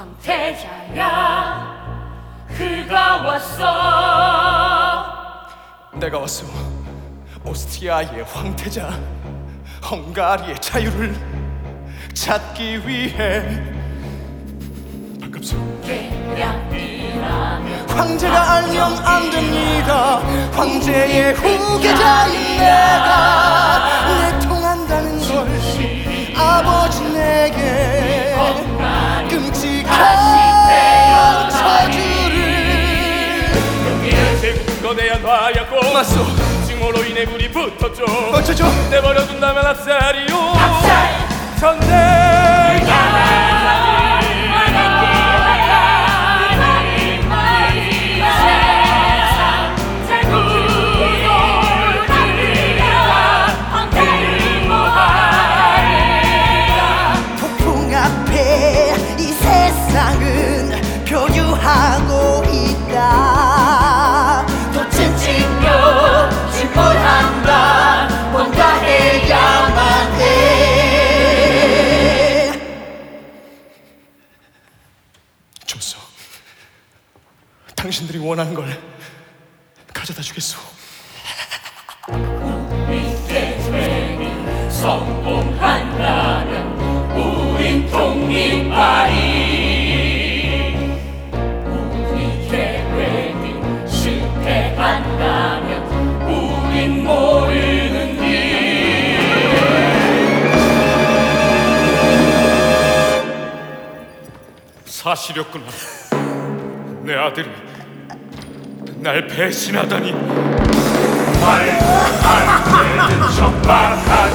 황태자야 그가 왔어. 내가 왔소. 오스트리아의 황태자, 헝가리의 자유를 찾기 위해. 반갑소. 황제가 알면 안 됩니다. 황제의 후계자인 내가 내통한다는 걸 아버지 내게 끔찍한 저주를. 여기에 제국 거대한 화약고 맞소. 징후로 인해 불이 붙었죠. 어쩌죠? 내버려둔다면 압살이요. 압살. 전대 폭풍 앞에 이 세상은 표류하고 있다. 돛은 지켜 침몰한다. 뭔가 해야만 해. 좋소. 당신들이 원하는 걸 가져다 주겠소. 성공한다면 우린 독립하리. 우리 계획이 실패한다면 우린 모르는 일. 사실이었구나. 내 아들이 날 배신하다니. 말도 안 되는 척만 하지.